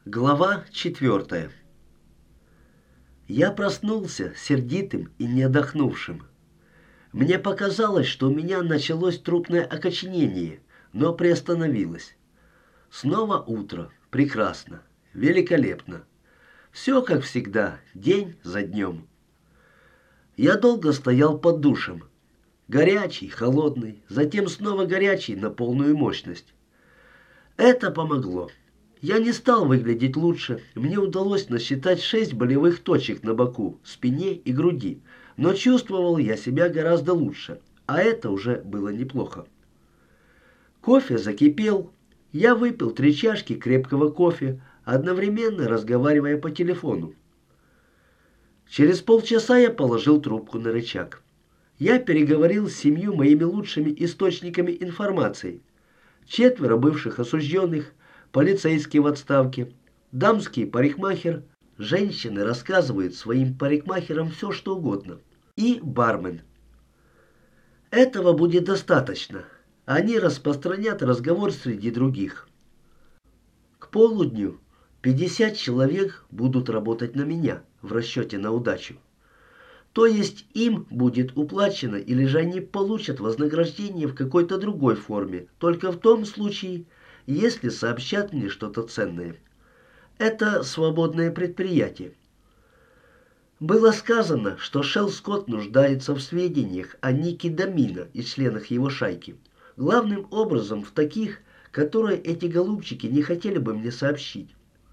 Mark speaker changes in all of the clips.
Speaker 1: Глава 4. Я проснулся сердитым и не отдохнувшим. Мне показалось, что у меня началось трупное окоченение, но приостановилось. Снова утро. Прекрасно. Великолепно. Все как всегда, день за днем. Я долго стоял под душем. Горячий, холодный, затем снова горячий на полную мощность. Это помогло. Я не стал выглядеть лучше. Мне удалось насчитать 6 болевых точек на боку, спине и груди. Но чувствовал я себя гораздо лучше, а это уже было неплохо. Кофе закипел. Я выпил 3 чашки крепкого кофе, одновременно разговаривая по телефону. Через полчаса я положил трубку на рычаг. Я переговорил с 7 моими лучшими источниками информации. 4 бывших осужденных, полицейский в отставке, дамский парикмахер, женщины рассказывают своим парикмахерам все, что угодно, и бармен. Этого будет достаточно. Они распространят разговор среди других. К полудню 50 человек будут работать на меня в расчете на удачу. То есть им будет уплачено, или же они получат вознаграждение в какой-то другой форме, только в том случае, если сообщат мне что-то ценное. Это свободное предприятие. Было сказано, что Шелл Скотт нуждается в сведениях о Нике Домино и членах его шайки. Главным образом в таких, которые эти голубчики не хотели бы мне сообщить.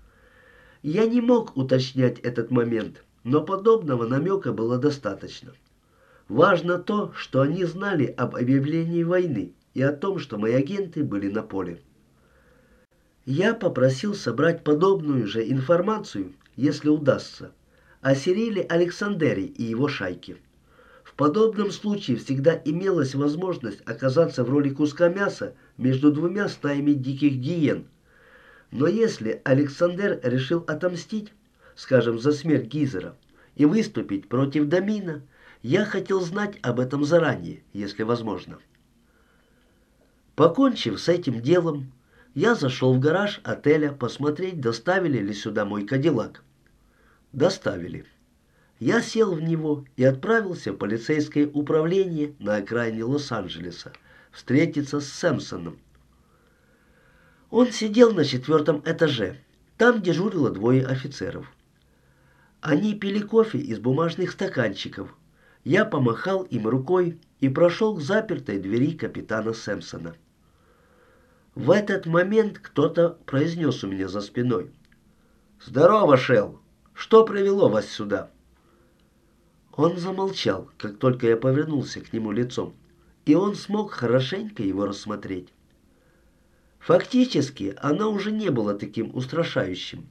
Speaker 1: Я не мог уточнять этот момент, но подобного намека было достаточно. Важно то, что они знали об объявлении войны и о том, что мои агенты были на поле. Я попросил собрать подобную же информацию, если удастся, о Сириле Александере и его шайке. В подобном случае всегда имелась возможность оказаться в роли куска мяса между 2 стаями диких гиен. Но если Александер решил отомстить, скажем, за смерть Гизера, и выступить против Домино, я хотел знать об этом заранее, если возможно. Покончив с этим делом, я зашел в гараж отеля посмотреть, доставили ли сюда мой кадиллак. Доставили. Я сел в него и отправился в полицейское управление на окраине Лос-Анджелеса встретиться с Сэмпсоном. Он сидел на 4-м этаже. Там дежурило 2 офицеров. Они пили кофе из бумажных стаканчиков. Я помахал им рукой и прошел к запертой двери капитана Сэмпсона. В этот момент кто-то произнес у меня за спиной: «Здорово, Шелл! Что привело вас сюда?» Он замолчал, как только я повернулся к нему лицом, и он смог хорошенько его рассмотреть. Фактически, оно уже не было таким устрашающим.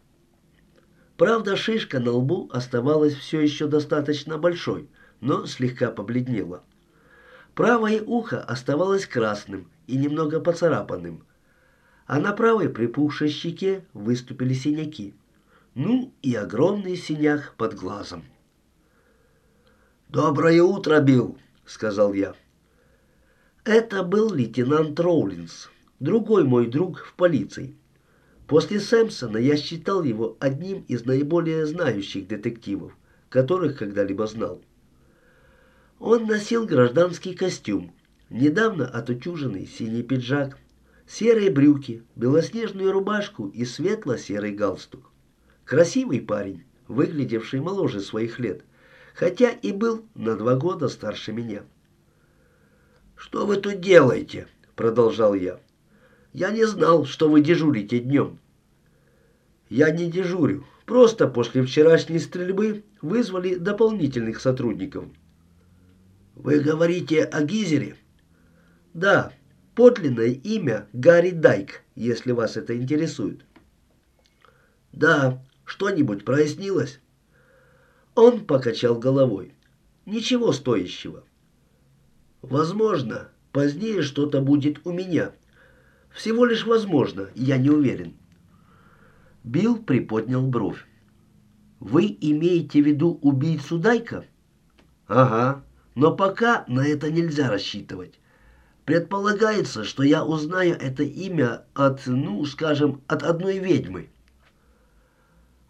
Speaker 1: Правда, шишка на лбу оставалась все еще достаточно большой, но слегка побледнела. Правое ухо оставалось красным и немного поцарапанным, а на правой припухшей щеке выступили синяки. Ну и огромный синяк под глазом. «Доброе утро, Билл», — сказал я. Это был лейтенант Роулинс, другой мой друг в полиции. После Сэмпсона я считал его одним из наиболее знающих детективов, которых когда-либо знал. Он носил гражданский костюм, недавно отутюженный синий пиджак, серые брюки, белоснежную рубашку и светло-серый галстук. Красивый парень, выглядевший моложе своих лет, хотя и был на 2 года старше меня. «Что вы тут делаете?» — продолжал я. «Я не знал, что вы дежурите днем». «Я не дежурю. Просто после вчерашней стрельбы вызвали дополнительных сотрудников». «Вы говорите о Гизере?» «Да. Подлинное имя Гарри Дайк, если вас это интересует». «Да. Что-нибудь прояснилось?» Он покачал головой. «Ничего стоящего». «Возможно, позднее что-то будет у меня. Всего лишь возможно, я не уверен». Билл приподнял бровь. «Вы имеете в виду убийцу Дайка?» «Ага, но пока на это нельзя рассчитывать. Предполагается, что я узнаю это имя от, от одной ведьмы».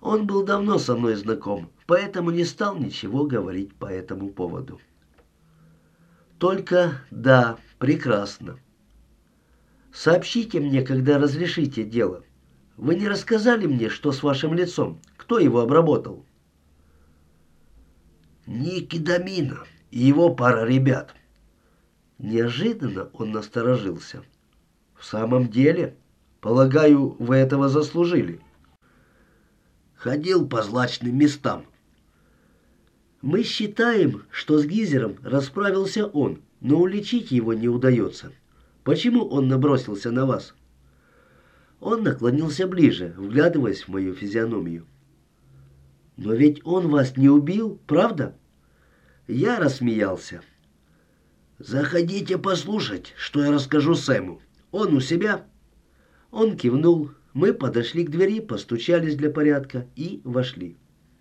Speaker 1: Он был давно со мной знаком, поэтому не стал ничего говорить по этому поводу. Только, да, прекрасно. Сообщите мне, когда разрешите дело. Вы не рассказали мне, что с вашим лицом? Кто его обработал? Ники Домино и его пара ребят. Неожиданно он насторожился. В самом деле? Полагаю, вы этого заслужили. Ходил по злачным местам. Мы считаем, что с Гизером расправился он, но уличить его не удается. Почему он набросился на вас? Он наклонился ближе, вглядываясь в мою физиономию. Но ведь он вас не убил, правда? Я рассмеялся. Заходите послушать, что я расскажу Сэму. Он у себя? Он кивнул. Мы подошли к двери, постучались для порядка и вошли.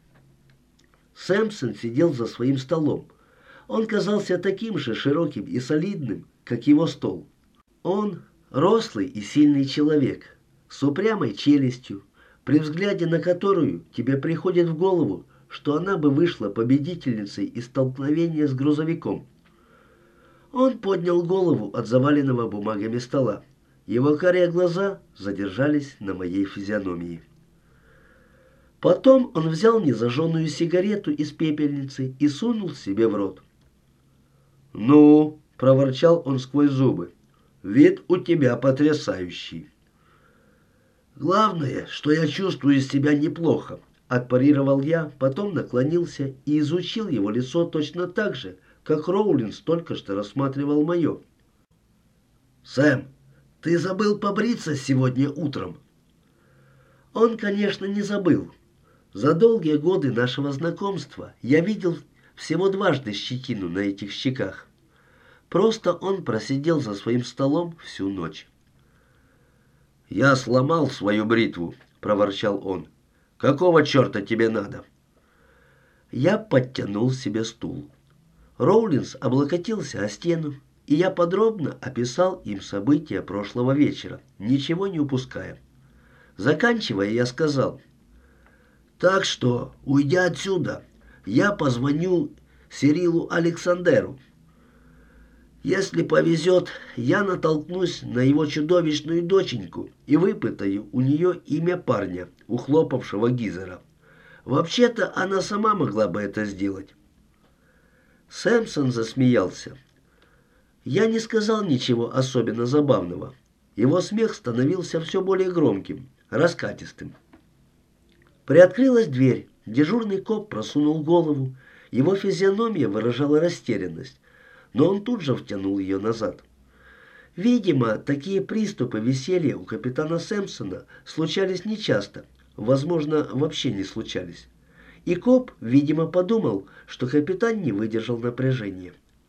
Speaker 1: Сэмпсон сидел за своим столом. Он казался таким же широким и солидным, как его стол. Он рослый и сильный человек, с упрямой челюстью, при взгляде на которую тебе приходит в голову, что она бы вышла победительницей из столкновения с грузовиком. Он поднял голову от заваленного бумагами стола. Его карие глаза задержались на моей физиономии. Потом он взял незажженную сигарету из пепельницы и сунул себе в рот. «Ну», — проворчал он сквозь зубы, — «вид у тебя потрясающий». «Главное, что я чувствую себя неплохо», — отпарировал я, потом наклонился и изучил его лицо точно так же, как Роулинс только что рассматривал мое. «Сэм, ты забыл побриться сегодня утром?» Он, конечно, не забыл. За долгие годы нашего знакомства я видел всего дважды щетину на этих щеках. Просто он просидел за своим столом всю ночь. «Я сломал свою бритву», — проворчал он. «Какого черта тебе надо?» Я подтянул себе стул. Роулинс облокотился о стену, и я подробно описал им события прошлого вечера, ничего не упуская. Заканчивая, я сказал: «Так что, уйдя отсюда, я позвоню Сирилу Александеру. Если повезет, я натолкнусь на его чудовищную доченьку и выпытаю у нее имя парня, ухлопавшего Гизера. Вообще-то она сама могла бы это сделать». Сэмпсон засмеялся. Я не сказал ничего особенно забавного. Его смех становился все более громким, раскатистым. Приоткрылась дверь. Дежурный коп просунул голову. Его физиономия выражала растерянность, но он тут же втянул ее назад. Видимо, такие приступы веселья у капитана Сэмпсона случались нечасто, возможно, вообще не случались. И коп, видимо, подумал, что капитан не выдержал напряжения.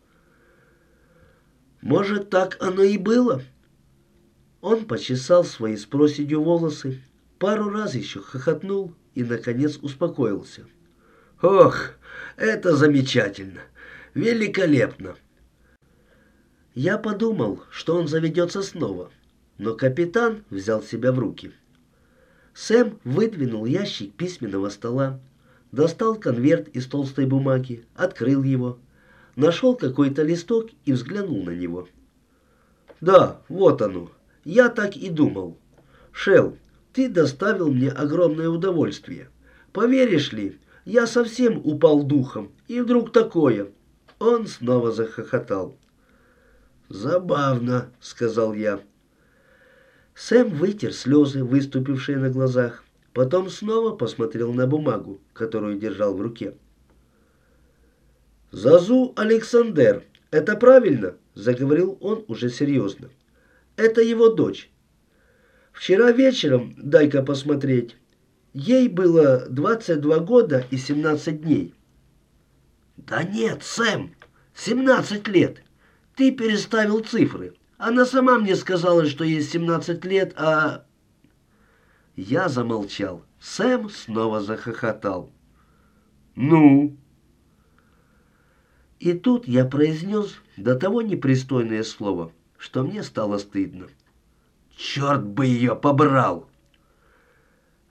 Speaker 1: «Может, так оно и было?» Он почесал свои с проседью волосы, пару раз еще хохотнул и, наконец, успокоился. «Ох, это замечательно! Великолепно!» Я подумал, что он заведется снова, но капитан взял себя в руки. Сэм выдвинул ящик письменного стола, достал конверт из толстой бумаги, открыл его, нашел какой-то листок и взглянул на него. «Да, вот оно. Я так и думал. Шелл, ты доставил мне огромное удовольствие. Поверишь ли, я совсем упал духом, и вдруг такое». Он снова захохотал. «Забавно», — сказал я. Сэм вытер слезы, выступившие на глазах, потом снова посмотрел на бумагу, которую держал в руке. «Зазу Александер, это правильно?» — заговорил он уже серьезно. «Это его дочь. Вчера вечером, дай-ка посмотреть, ей было 22 года и 17 дней». «Да нет, Сэм, 17 лет. Ты переставил цифры. Она сама мне сказала, что ей 17 лет, а...» Я замолчал. Сэм снова захохотал. «Ну?» И тут я произнес до того непристойное слово, что мне стало стыдно. «Черт бы ее побрал!»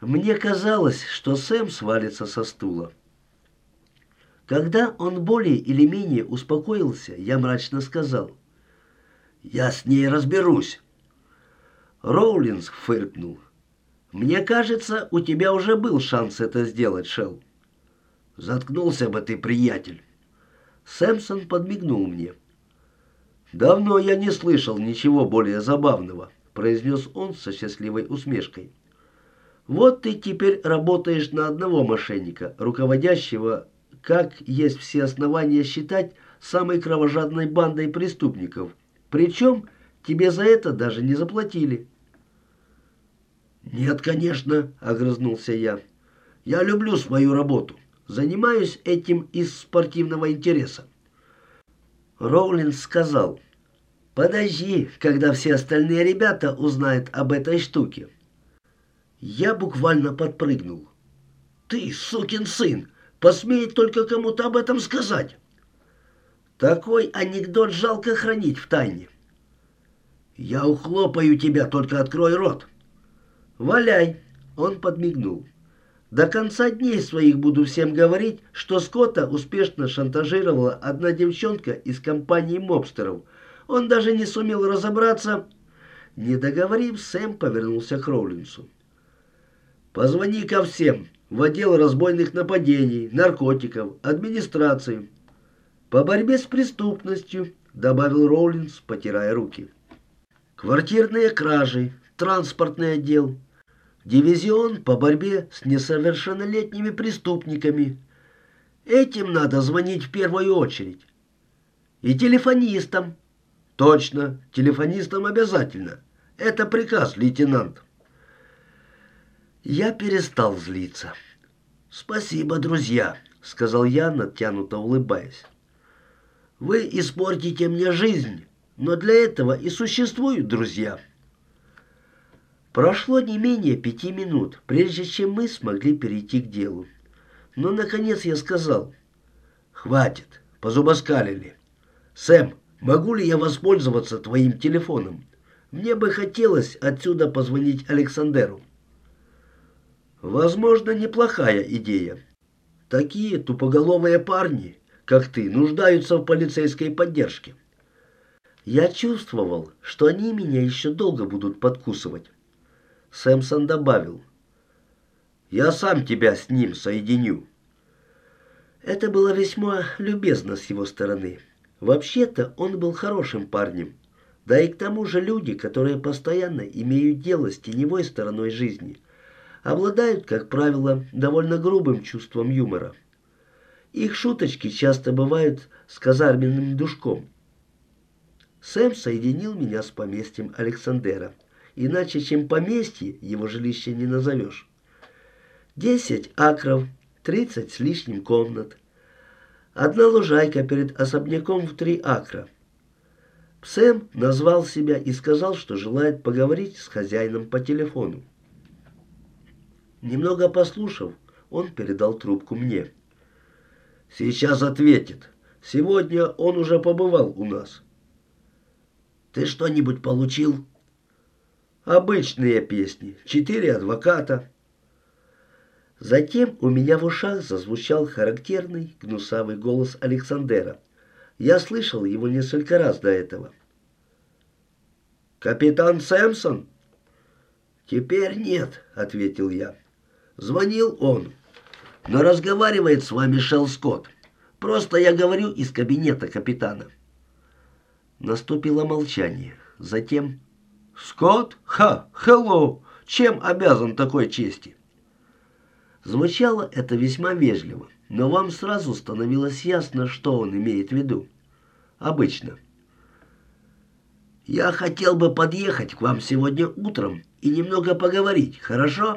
Speaker 1: Мне казалось, что Сэм свалится со стула. Когда он более или менее успокоился, я мрачно сказал: «Я с ней разберусь». Роулинс фыркнул. «Мне кажется, у тебя уже был шанс это сделать, Шелл». «Заткнулся бы ты, приятель». Сэмпсон подмигнул мне. «Давно я не слышал ничего более забавного», — произнес он со счастливой усмешкой. «Вот ты теперь работаешь на одного мошенника, руководящего, как есть все основания считать, самой кровожадной бандой преступников. Причем тебе за это даже не заплатили». «Нет, конечно», — огрызнулся я. «Я люблю свою работу. Занимаюсь этим из спортивного интереса». Роулинс сказал: «Подожди, когда все остальные ребята узнают об этой штуке». Я буквально подпрыгнул. «Ты, сукин сын, посмеет только кому-то об этом сказать». «Такой анекдот жалко хранить в тайне». «Я ухлопаю тебя, только открой рот». «Валяй», — он подмигнул. «До конца дней своих буду всем говорить, что Скотта успешно шантажировала одна девчонка из компании мобстеров. Он даже не сумел разобраться». Не договорив, Сэм повернулся к Роулинсу. «Позвони ко всем, в отдел разбойных нападений, наркотиков, администрации. По борьбе с преступностью», — добавил Роулинс, потирая руки. «Квартирные кражи, транспортный отдел, дивизион по борьбе с несовершеннолетними преступниками. Этим надо звонить в первую очередь. И телефонистам». «Точно, телефонистам обязательно. Это приказ, лейтенант». Я перестал злиться. «Спасибо, друзья», — сказал я, натянуто улыбаясь. «Вы испортите мне жизнь, но для этого и существуют друзья». Прошло не менее 5 минут, прежде чем мы смогли перейти к делу. Но, наконец, я сказал: «Хватит, позубоскалили. Сэм, могу ли я воспользоваться твоим телефоном? Мне бы хотелось отсюда позвонить Александеру». «Возможно, неплохая идея. Такие тупоголовые парни, как ты, нуждаются в полицейской поддержке». Я чувствовал, что они меня еще долго будут подкусывать. Сэмпсон добавил: «Я сам тебя с ним соединю». Это было весьма любезно с его стороны. Вообще-то он был хорошим парнем. Да и к тому же люди, которые постоянно имеют дело с теневой стороной жизни, обладают, как правило, довольно грубым чувством юмора. Их шуточки часто бывают с казарменным душком. Сэм соединил меня с поместьем Александера. Иначе, чем поместье, его жилище не назовешь. 10 акров, 30 с лишним комнат. Одна лужайка перед особняком в 3 акра. Сэм назвал себя и сказал, что желает поговорить с хозяином по телефону. Немного послушав, он передал трубку мне. «Сейчас ответит. Сегодня он уже побывал у нас». «Ты что-нибудь получил?» «Обычные песни. 4 адвоката». Затем у меня в ушах зазвучал характерный гнусавый голос Александера. Я слышал его несколько раз до этого. «Капитан Сэмпсон?» «Теперь нет», — ответил я. «Звонил он, но разговаривает с вами Шелл Скотт. Просто я говорю из кабинета капитана». Наступило молчание. Затем: «Скотт? Хеллоу! Чем обязан такой чести?» Звучало это весьма вежливо, но вам сразу становилось ясно, что он имеет в виду. Обычно. «Я хотел бы подъехать к вам сегодня утром и немного поговорить, хорошо?»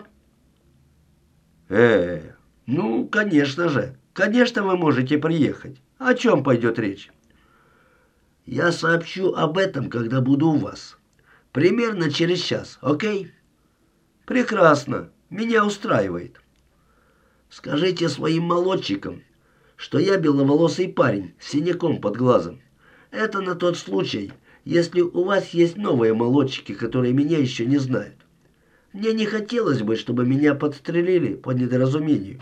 Speaker 1: Ну, конечно же. Конечно, вы можете приехать. О чем пойдет речь?» «Я сообщу об этом, когда буду у вас. Примерно через час, окей?» «Прекрасно. Меня устраивает». «Скажите своим молодчикам, что я беловолосый парень с синяком под глазом. Это на тот случай, если у вас есть новые молодчики, которые меня еще не знают. Мне не хотелось бы, чтобы меня подстрелили по недоразумению».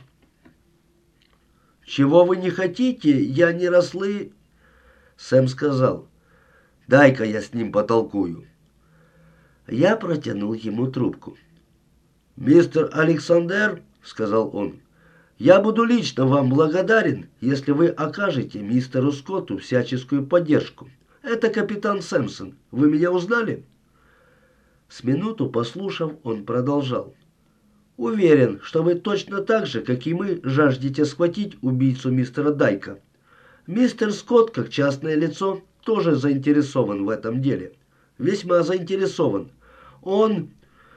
Speaker 1: «Чего вы не хотите, я не рослы...» Сэм сказал: «Дай-ка я с ним потолкую». Я протянул ему трубку. «Мистер Александр», — сказал он, — «я буду лично вам благодарен, если вы окажете мистеру Скотту всяческую поддержку. Это капитан Сэмпсон. Вы меня узнали?» С минуту послушав, он продолжал: «Уверен, что вы точно так же, как и мы, жаждете схватить убийцу мистера Дайка. Мистер Скотт, как частное лицо, тоже заинтересован в этом деле. Весьма заинтересован. Он...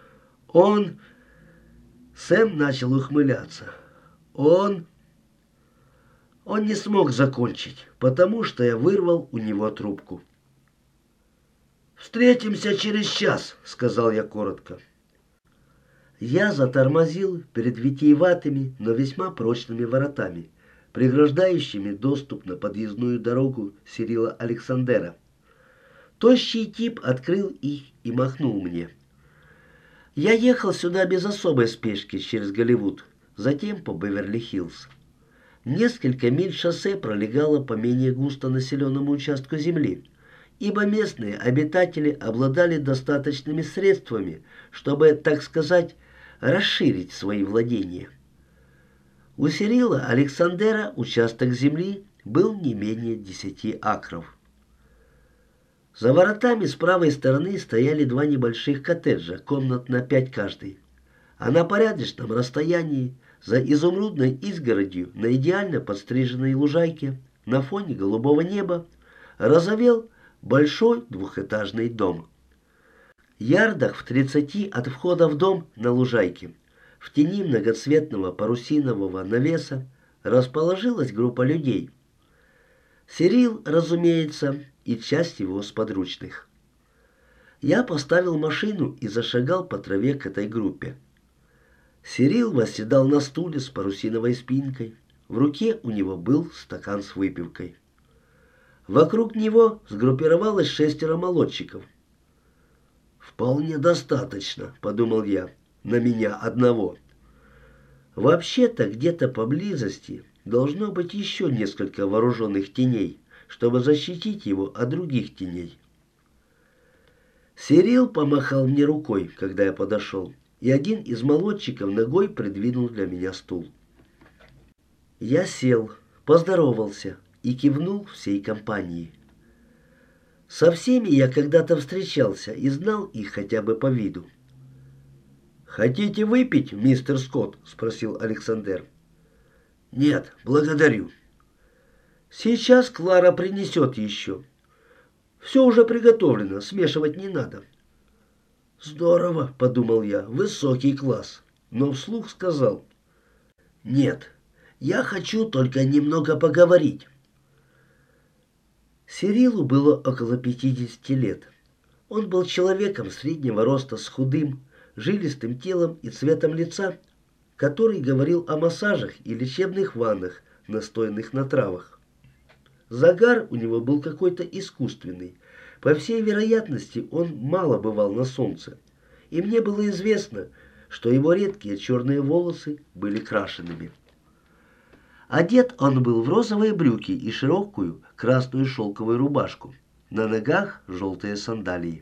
Speaker 1: Сэм начал ухмыляться. Он не смог закончить, потому что я вырвал у него трубку. «Встретимся через час», — сказал я коротко. Я затормозил перед витиеватыми, но весьма прочными воротами, преграждающими доступ на подъездную дорогу Сирила Александера. Тощий тип открыл их и махнул мне. Я ехал сюда без особой спешки через Голливуд, затем по Беверли-Хиллз. Несколько миль шоссе пролегало по менее густонаселенному участку земли, ибо местные обитатели обладали достаточными средствами, чтобы, так сказать, расширить свои владения. У Сирила Александера участок земли был не менее 10 акров. За воротами с правой стороны стояли два небольших коттеджа, комнат на 5 каждый. А на порядочном расстоянии, за изумрудной изгородью на идеально подстриженной лужайке, на фоне голубого неба, разовел большой двухэтажный дом. Ярдах в 30 от входа в дом на лужайке, в тени многоцветного парусинового навеса, расположилась группа людей. Сирил, разумеется, и часть его сподручных. Я поставил машину и зашагал по траве к этой группе. Сирил восседал на стуле с парусиновой спинкой. В руке у него был стакан с выпивкой. Вокруг него сгруппировалось 6 молодчиков. «Вполне достаточно», — подумал я, — «на меня одного». Вообще-то где-то поблизости должно быть еще несколько вооруженных теней, чтобы защитить его от других теней. Сирил помахал мне рукой, когда я подошел, и один из молодчиков ногой придвинул для меня стул. Я сел, поздоровался и кивнул всей компании. Со всеми я когда-то встречался и знал их хотя бы по виду. «Хотите выпить, мистер Скотт?» — спросил Александр. «Нет, благодарю». «Сейчас Клара принесет еще. Все уже приготовлено, смешивать не надо». «Здорово», — подумал я, — «высокий класс». Но вслух сказал: «Нет, я хочу только немного поговорить». Сирилу было около 50 лет. Он был человеком среднего роста с худым, жилистым телом и цветом лица, который говорил о массажах и лечебных ваннах, настоянных на травах. Загар у него был какой-то искусственный. По всей вероятности, он мало бывал на солнце. И мне было известно, что его редкие черные волосы были крашенными. Одет он был в розовые брюки и широкую красную шелковую рубашку. На ногах желтые сандалии.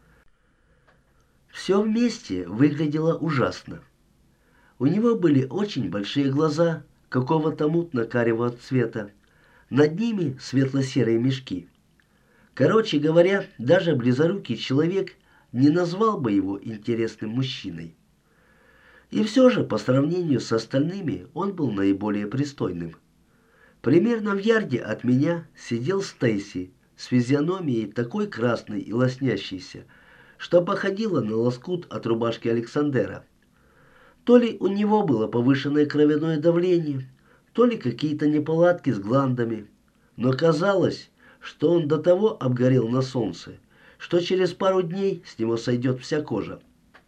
Speaker 1: Все вместе выглядело ужасно. У него были очень большие глаза, какого-то мутно-карего цвета. Над ними светло-серые мешки. Короче говоря, даже близорукий человек не назвал бы его интересным мужчиной. И все же, по сравнению с остальными, он был наиболее пристойным. Примерно в ярде от меня сидел Стейси с физиономией такой красной и лоснящейся, что походила на лоскут от рубашки Александера. То ли у него было повышенное кровяное давление, то ли какие-то неполадки с гландами, но казалось, что он до того обгорел на солнце, что через пару дней с него сойдет вся кожа.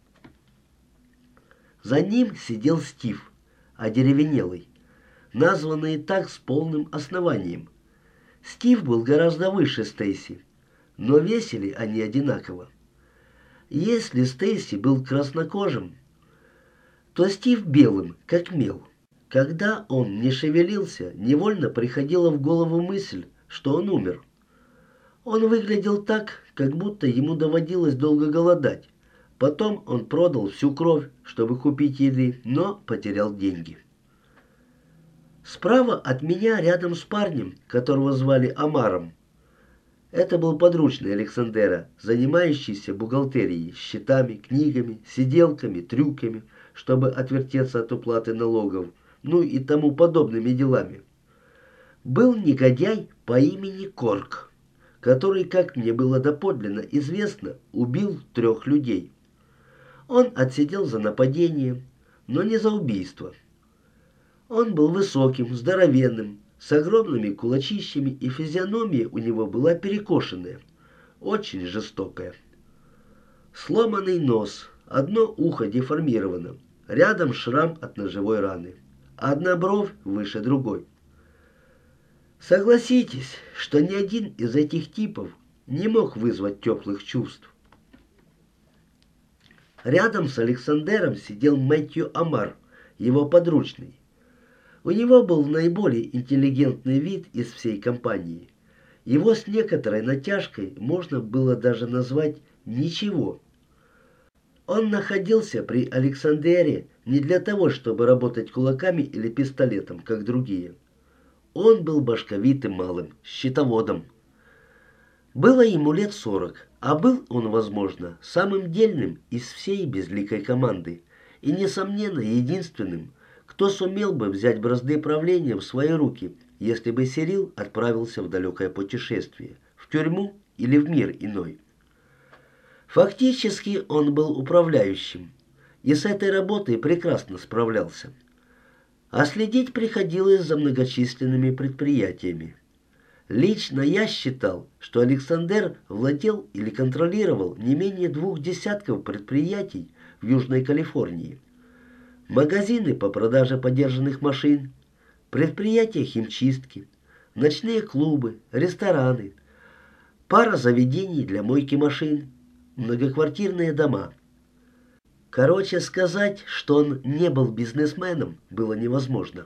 Speaker 1: За ним сидел Стив, одеревенелый, названный так с полным основанием. Стив был гораздо выше Стейси, но весили они одинаково. Если Стейси был краснокожим, то Стив белым, как мел. Когда он не шевелился, невольно приходила в голову мысль, что он умер. Он выглядел так, как будто ему доводилось долго голодать. Потом он продал всю кровь, чтобы купить еды, но потерял деньги. Справа от меня, рядом с парнем, которого звали Омаром. Это был подручный Александера, занимающийся бухгалтерией, счетами, книгами, сиделками, трюками, чтобы отвертеться от уплаты налогов, ну и тому подобными делами. Был негодяй по имени Корк, который, как мне было доподлинно известно, убил 3 людей. Он отсидел за нападение, но не за убийство. Он был высоким, здоровенным, с огромными кулачищами, и физиономия у него была перекошенная, очень жестокая. Сломанный нос, одно ухо деформировано, рядом шрам от ножевой раны, одна бровь выше другой. Согласитесь, что ни один из этих типов не мог вызвать теплых чувств. Рядом с Александером сидел Мэтью Омар, его подручный. У него был наиболее интеллигентный вид из всей компании. Его с некоторой натяжкой можно было даже назвать «ничего». Он находился при Александере не для того, чтобы работать кулаками или пистолетом, как другие. Он был башковитым малым, счетоводом. Было ему лет 40, а был он, возможно, самым дельным из всей безликой команды и, несомненно, единственным, кто сумел бы взять бразды правления в свои руки, если бы Сирил отправился в далекое путешествие, в тюрьму или в мир иной. Фактически он был управляющим, и с этой работой прекрасно справлялся. А следить приходилось за многочисленными предприятиями. Лично я считал, что Александер владел или контролировал не менее 2 десятков предприятий в Южной Калифорнии. Магазины по продаже подержанных машин, предприятия химчистки, ночные клубы, рестораны, пара заведений для мойки машин, многоквартирные дома. Короче сказать, что он не был бизнесменом, было невозможно.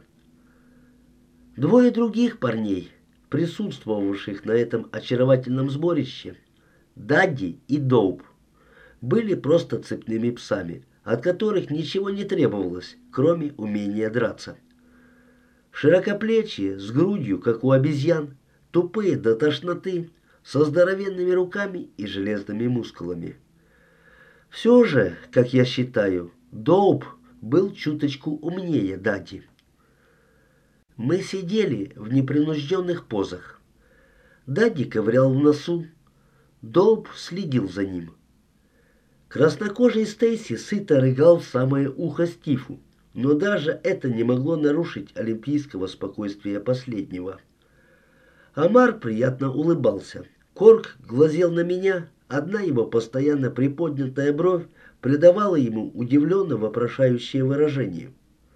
Speaker 1: 2 других парней, присутствовавших на этом очаровательном сборище, Дадди и Доуп, были просто цепными псами, от которых ничего не требовалось, кроме умения драться. Широкоплечие, с грудью, как у обезьян, тупые до тошноты, со здоровенными руками и железными мускулами. Все же, как я считаю, Доуп был чуточку умнее Дадди. Мы сидели в непринужденных позах. Дадди ковырял в носу, Доуп следил за ним. Краснокожий Стейси сыто рыгал в самое ухо Стифу, но даже это не могло нарушить олимпийского спокойствия последнего. Омар приятно улыбался. Корк глазел на меня, одна его постоянно приподнятая бровь придавала ему удивленно вопрошающее выражение.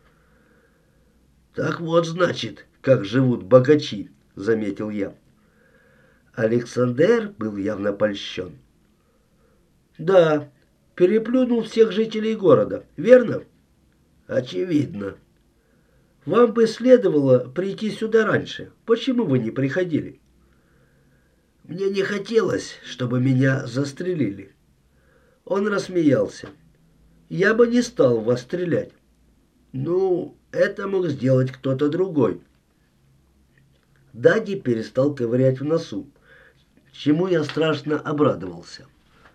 Speaker 1: «Так вот, значит, как живут богачи», — заметил я. Александер был явно польщен. «Да, переплюнул всех жителей города, верно?» «Очевидно. Вам бы следовало прийти сюда раньше. Почему вы не приходили?» «Мне не хотелось, чтобы меня застрелили». Он рассмеялся. «Я бы не стал вас стрелять». «Ну, это мог сделать кто-то другой». Дадди перестал ковырять в носу, чему я страшно обрадовался.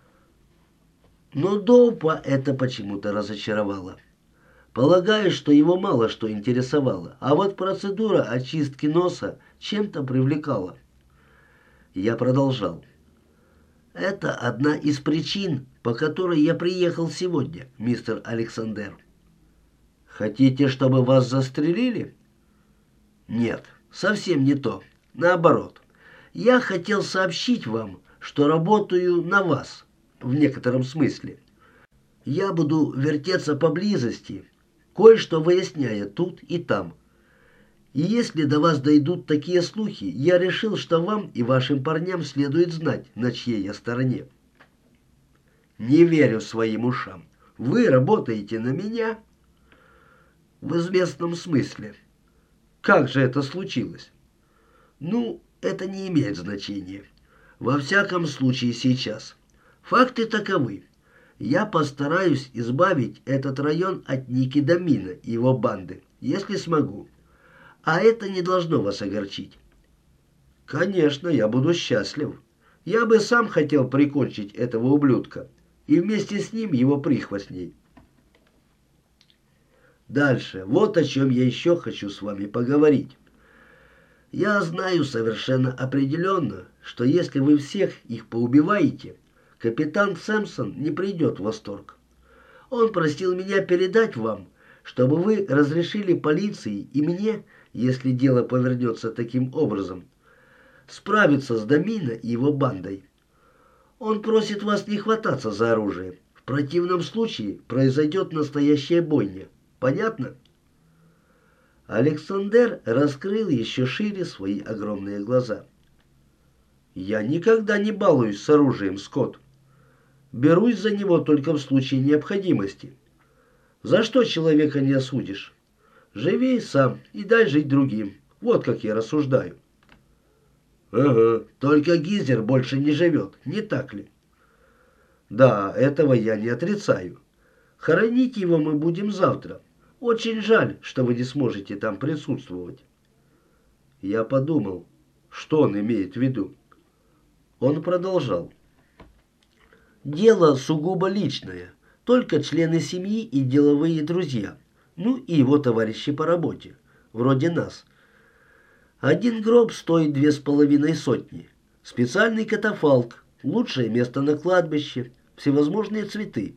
Speaker 1: Но Доупа это почему-то разочаровало. Полагаю, что его мало что интересовало, а вот процедура очистки носа чем-то привлекала. Я продолжал. «Это одна из причин, по которой я приехал сегодня, мистер Александер». «Хотите, чтобы вас застрелили?» «Нет, совсем не то. Наоборот. Я хотел сообщить вам, что работаю на вас, в некотором смысле. Я буду вертеться поблизости, кое-что выясняя тут и там. И если до вас дойдут такие слухи, я решил, что вам и вашим парням следует знать, на чьей я стороне». Не верю своим ушам. Вы работаете на меня? В известном смысле. Как же это случилось? Ну, это не имеет значения. Во всяком случае сейчас. Факты таковы. Я постараюсь избавить этот район от Ники Домина и его банды, если смогу. А это не должно вас огорчить. Конечно, я буду счастлив. Я бы сам хотел прикончить этого ублюдка и вместе с ним его прихвостней. Дальше, вот о чем я еще хочу с вами поговорить. Я знаю совершенно определенно, что если вы всех их поубиваете, капитан Сэмпсон не придет в восторг. Он просил меня передать вам, чтобы вы разрешили полиции и мне, если дело повернется таким образом, справиться с Домино и его бандой. Он просит вас не хвататься за оружие. В противном случае произойдет настоящая бойня. Понятно? Александр раскрыл еще шире свои огромные глаза. «Я никогда не балуюсь с оружием, Скотт. Берусь за него только в случае необходимости. За что человека не осудишь? Живи сам и дай жить другим. Вот как я рассуждаю». «Ага, только Гизер больше не живет, не так ли?» «Да, этого я не отрицаю. Хоронить его мы будем завтра. Очень жаль, что вы не сможете там присутствовать». Я подумал, что он имеет в виду. Он продолжал. «Дело сугубо личное. Только члены семьи и деловые друзья. Ну и его товарищи по работе. Вроде нас. Один гроб стоит 2500. Специальный катафалк. Лучшее место на кладбище. Всевозможные цветы.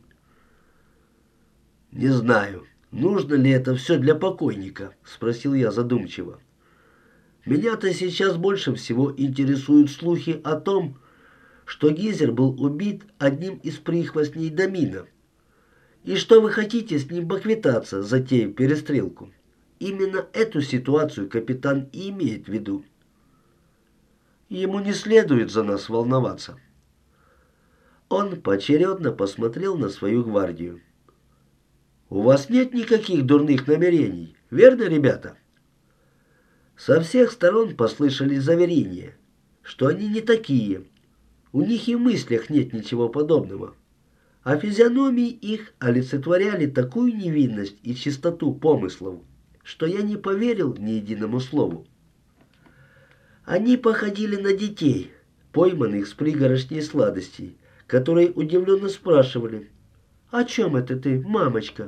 Speaker 1: «Не знаю, нужно ли это все для покойника?» — спросил я задумчиво. «Меня-то сейчас больше всего интересуют слухи о том, что Гизер был убит одним из прихвостней Домино, и что вы хотите с ним поквитаться, затеяв перестрелку. Именно эту ситуацию капитан и имеет в виду. Ему не следует за нас волноваться». Он поочередно посмотрел на свою гвардию. «У вас нет никаких дурных намерений, верно, ребята?» Со всех сторон послышались заверения, что они не такие. У них и в мыслях нет ничего подобного. А физиономии их олицетворяли такую невинность и чистоту помыслов, что я не поверил ни единому слову. Они походили на детей, пойманных с пригоршней сладостей, которые удивленно спрашивали: «О чем это ты, мамочка?»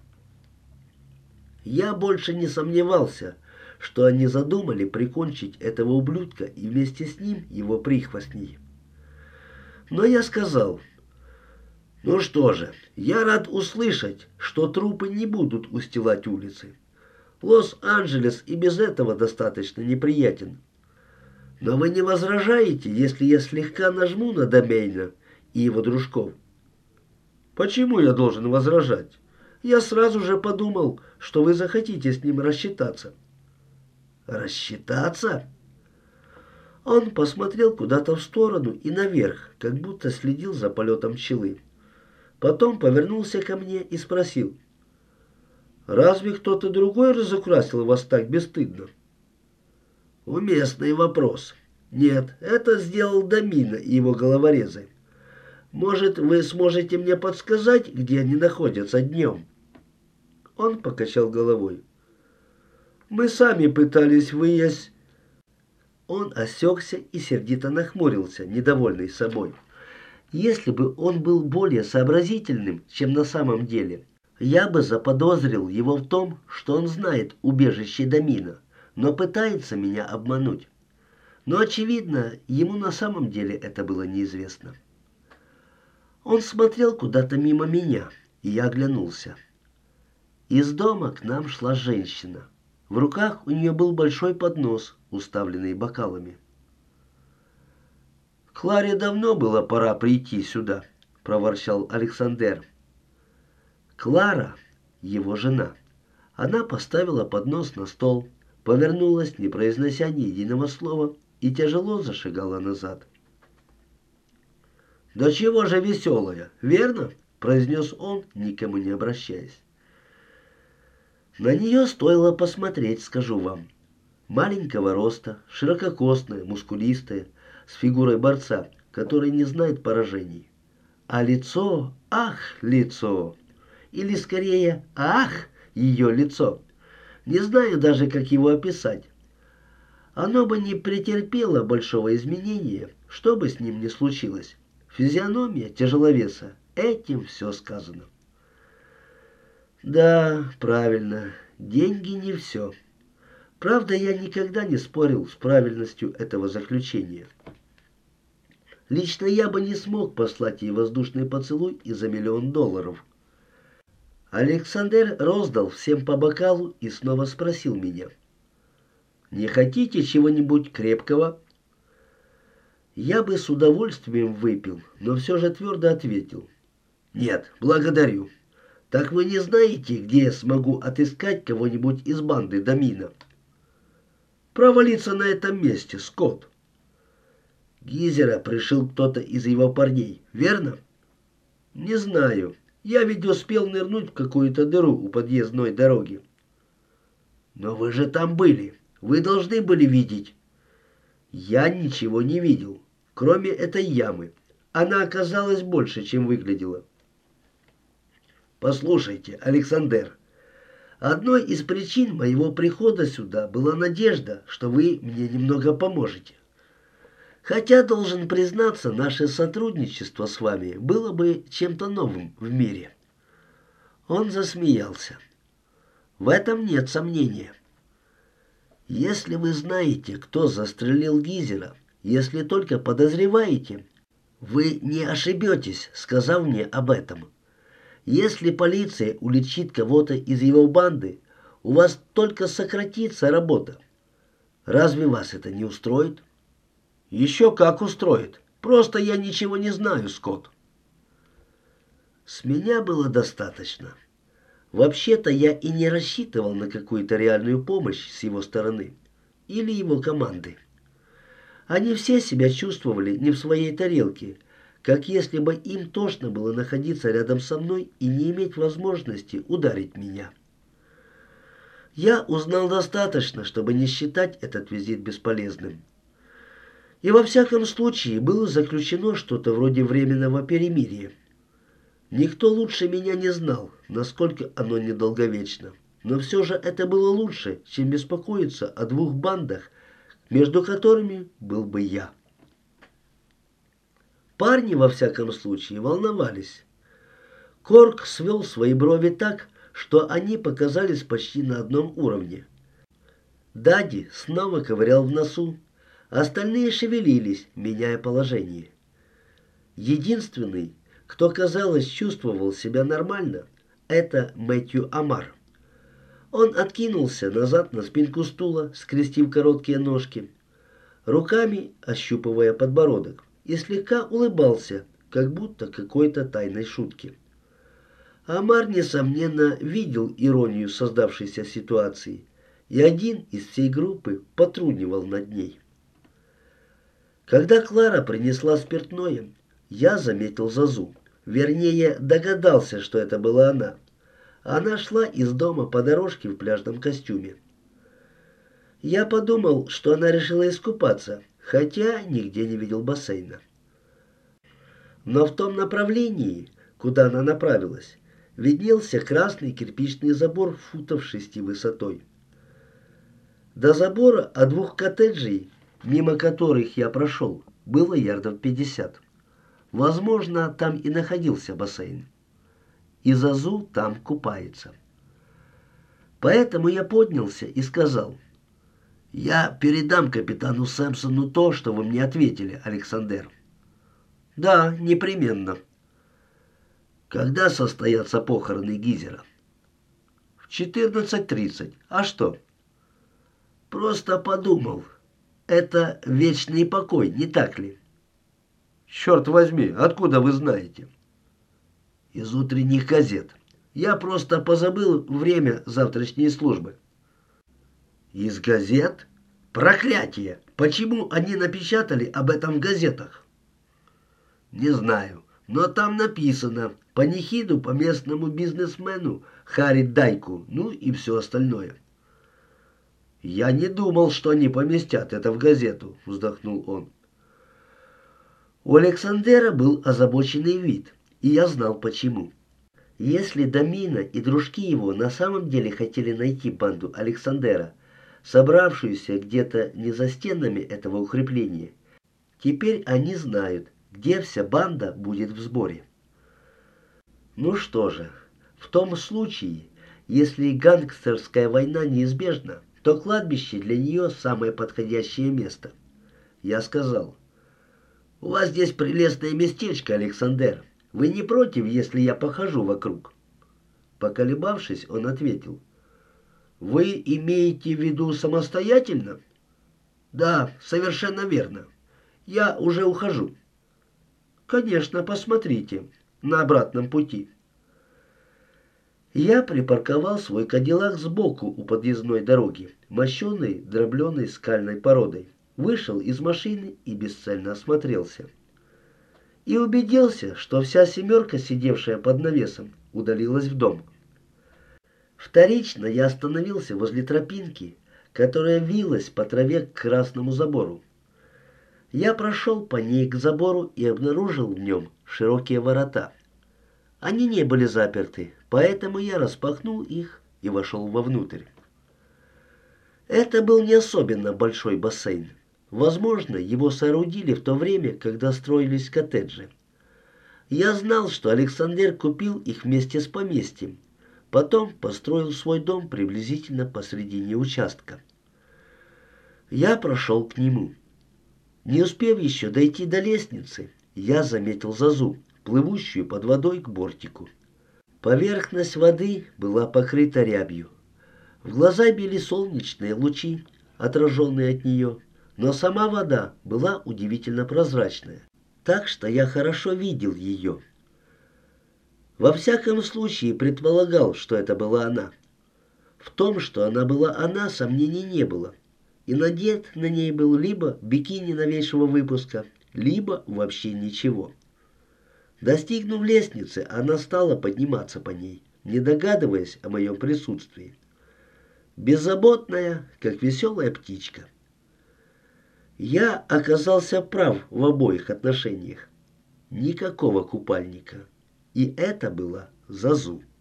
Speaker 1: Я больше не сомневался, что они задумали прикончить этого ублюдка и вместе с ним его прихвостней. Но я сказал: «Ну что же, я рад услышать, что трупы не будут устилать улицы. Лос-Анджелес и без этого достаточно неприятен. Но вы не возражаете, если я слегка нажму на Домейна и его дружков?» «Почему я должен возражать? Я сразу же подумал, что вы захотите с ним рассчитаться». «Рассчитаться?» Он посмотрел куда-то в сторону и наверх, как будто следил за полетом пчелы. Потом повернулся ко мне и спросил: «Разве кто-то другой разукрасил вас так бесстыдно?» «Уместный вопрос. Нет, это сделал Домино и его головорезы. Может, вы сможете мне подсказать, где они находятся днем?» Он покачал головой. «Мы сами пытались выяснить...» Он осекся и сердито нахмурился, недовольный собой. Если бы он был более сообразительным, чем на самом деле, я бы заподозрил его в том, что он знает убежище Домино, но пытается меня обмануть. Но, очевидно, ему на самом деле это было неизвестно. Он смотрел куда-то мимо меня, и я оглянулся. Из дома к нам шла женщина. В руках у нее был большой поднос, уставленный бокалами. «Кларе давно было пора прийти сюда», — проворчал Александр. Клара, его жена. Она поставила поднос на стол, повернулась, не произнося ни единого слова, и тяжело зашагала назад. «Да чего же веселая, верно?» — произнес он, никому не обращаясь. На нее стоило посмотреть, скажу вам. Маленького роста, ширококосная, мускулистая, с фигурой борца, который не знает поражений. А лицо, ах, лицо! Или скорее, ах, ее лицо! Не знаю даже, как его описать. Оно бы не претерпело большого изменения, что бы с ним ни случилось. Физиономия тяжеловеса. Этим все сказано. Да, правильно, деньги не все. Правда, я никогда не спорил с правильностью этого заключения. Лично я бы не смог послать ей воздушный поцелуй и за $1 миллион. Александр роздал всем по бокалу и снова спросил меня: «Не хотите чего-нибудь крепкого?» Я бы с удовольствием выпил, но все же твердо ответил: «Нет, благодарю. Так вы не знаете, где я смогу отыскать кого-нибудь из банды Домина?» «Провалиться на этом месте, Скотт». «Гизера пришил кто-то из его парней, верно?» «Не знаю. Я ведь успел нырнуть в какую-то дыру у подъездной дороги». «Но вы же там были. Вы должны были видеть». «Я ничего не видел, кроме этой ямы. Она оказалась больше, чем выглядела». «Послушайте, Александр, одной из причин моего прихода сюда была надежда, что вы мне немного поможете. Хотя, должен признаться, наше сотрудничество с вами было бы чем-то новым в мире». Он засмеялся. «В этом нет сомнения. Если вы знаете, кто застрелил Гизера, если только подозреваете, вы не ошибетесь, сказав мне об этом. Если полиция уличит кого-то из его банды, у вас только сократится работа. Разве вас это не устроит?» «Еще как устроит. Просто я ничего не знаю, Скотт». С меня было достаточно. Вообще-то я и не рассчитывал на какую-то реальную помощь с его стороны или его команды. Они все себя чувствовали не в своей тарелке, как если бы им тошно было находиться рядом со мной и не иметь возможности ударить меня. Я узнал достаточно, чтобы не считать этот визит бесполезным. И во всяком случае было заключено что-то вроде временного перемирия. Никто лучше меня не знал, насколько оно недолговечно. Но все же это было лучше, чем беспокоиться о двух бандах, между которыми был бы я. Парни, во всяком случае, волновались. Корк свел свои брови так, что они показались почти на одном уровне. Дади снова ковырял в носу. Остальные шевелились, меняя положение. Единственный, кто, казалось, чувствовал себя нормально, это Мэтью Амар. Он откинулся назад на спинку стула, скрестив короткие ножки, руками ощупывая подбородок, и слегка улыбался, как будто какой-то тайной шутки. Амар, несомненно, видел иронию создавшейся ситуации, и один из всей группы потрунивал над ней. Когда Клара принесла спиртное, я заметил Зазу. Вернее, догадался, что это была она. Она шла из дома по дорожке в пляжном костюме. Я подумал, что она решила искупаться, хотя нигде не видел бассейна. Но в том направлении, куда она направилась, виднелся красный кирпичный забор футов 6 высотой. До забора от двух коттеджей, мимо которых я прошел, было ярдов 50. Возможно, там и находился бассейн. И Зазу там купается. Поэтому я поднялся и сказал: «Я передам капитану Сэмпсону то, что вы мне ответили, Александр». «Да, непременно». «Когда состоятся похороны Гизера?» «В 14:30. А что?» «Просто подумал. Это вечный покой, не так ли?» «Черт возьми, откуда вы знаете?» «Из утренних газет. Я просто позабыл время завтрашней службы». «Из газет? Проклятие! Почему они напечатали об этом в газетах?» Не знаю, но там написано панихиду по местному бизнесмену Харри Дайку, ну и все остальное. «Я не думал, что они поместят это в газету», — вздохнул он. У Александера был озабоченный вид, и я знал почему. Если Домина и дружки его на самом деле хотели найти банду Александера, собравшуюся где-то не за стенами этого укрепления, теперь они знают, где вся банда будет в сборе. Ну что же, в том случае, если гангстерская война неизбежна, то кладбище для нее самое подходящее место. Я сказал: «У вас здесь прелестное местечко, Александр. Вы не против, если я похожу вокруг?» Поколебавшись, он ответил: «Вы имеете в виду самостоятельно?» «Да, совершенно верно. Я уже ухожу». «Конечно, посмотрите. На обратном пути». Я припарковал свой кадиллак сбоку у подъездной дороги, мощенной дробленой скальной породой, вышел из машины и бесцельно осмотрелся. И убедился, что вся семерка, сидевшая под навесом, удалилась в дом. Вторично я остановился возле тропинки, которая вилась по траве к красному забору. Я прошел по ней к забору и обнаружил в нем широкие ворота. Они не были заперты, поэтому я распахнул их и вошел вовнутрь. Это был не особенно большой бассейн. Возможно, его соорудили в то время, когда строились коттеджи. Я знал, что Александр купил их вместе с поместьем, потом построил свой дом приблизительно посредине участка. Я прошел к нему. Не успев еще дойти до лестницы, я заметил Зазу, плывущую под водой к бортику. Поверхность воды была покрыта рябью. В глаза били солнечные лучи, отраженные от нее, но сама вода была удивительно прозрачная, так что я хорошо видел ее. Во всяком случае предполагал, что это была она. В том, что она была она, сомнений не было. И надет на ней был либо бикини новейшего выпуска, либо вообще ничего. Достигнув лестницы, она стала подниматься по ней, не догадываясь о моем присутствии. Беззаботная, как веселая птичка. Я оказался прав в обоих отношениях. Никакого купальника. И это была Зазу.